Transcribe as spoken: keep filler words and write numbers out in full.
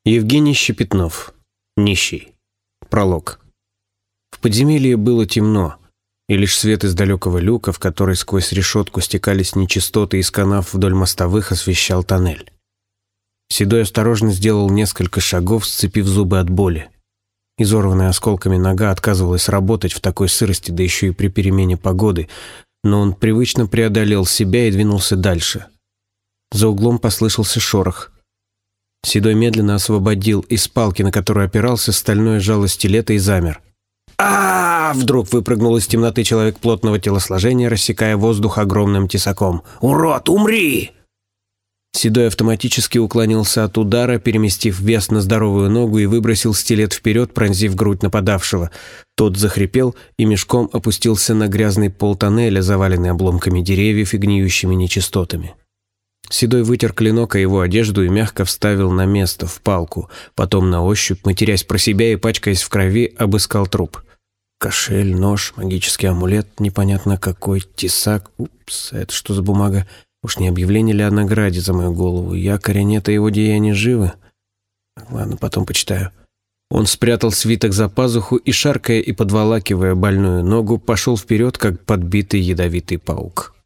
Евгений Щепетнов. Нищий. Пролог. В подземелье было темно, и лишь свет из далекого люка, в который сквозь решетку стекались нечистоты из канав вдоль мостовых, освещал тоннель. Седой осторожно сделал несколько шагов, сцепив зубы от боли. Изорванная осколками нога отказывалась работать в такой сырости, да еще и при перемене погоды, но он привычно преодолел себя и двинулся дальше. За углом послышался шорох. Седой медленно освободил из палки, на которую опирался, стальное жало стилета и замер. а, -а, -а Вдруг выпрыгнул из темноты человек плотного телосложения, рассекая воздух огромным тесаком. «Урод, умри!» Седой автоматически уклонился от удара, переместив вес на здоровую ногу, и выбросил стилет вперед, пронзив грудь нападавшего. Тот захрипел и мешком опустился на грязный пол тоннеля, заваленный обломками деревьев и гниющими нечистотами. Седой вытер клинок о его одежду и мягко вставил на место, в палку. Потом на ощупь, матерясь про себя и пачкаясь в крови, обыскал труп. Кошель, нож, магический амулет, непонятно какой, тесак. Упс, это что за бумага? Уж не объявление ли о награде за мою голову? Якоря нет, а его деяния живы? Ладно, потом почитаю. Он спрятал свиток за пазуху и, шаркая и подволакивая больную ногу, пошел вперед, как подбитый ядовитый паук.